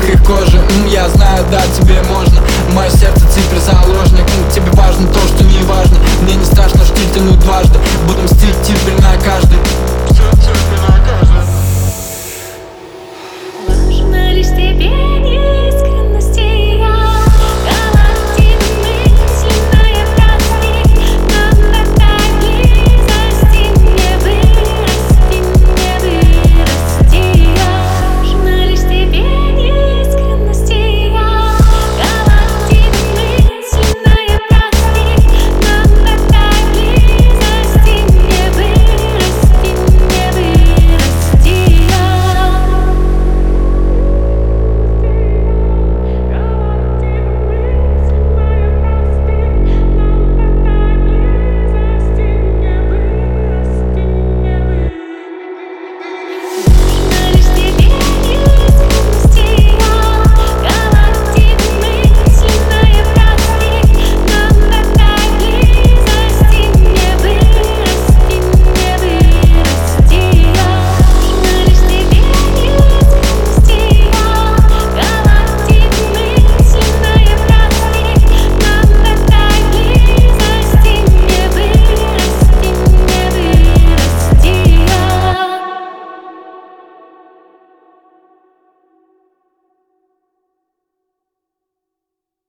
их кожи. Я знаю, да, тебе можно. Мое сердце цифры заложник. Тебе важно то, что не важно. Мне не страшно штиль тянуть дважды. Буду мстить теперь на каждый.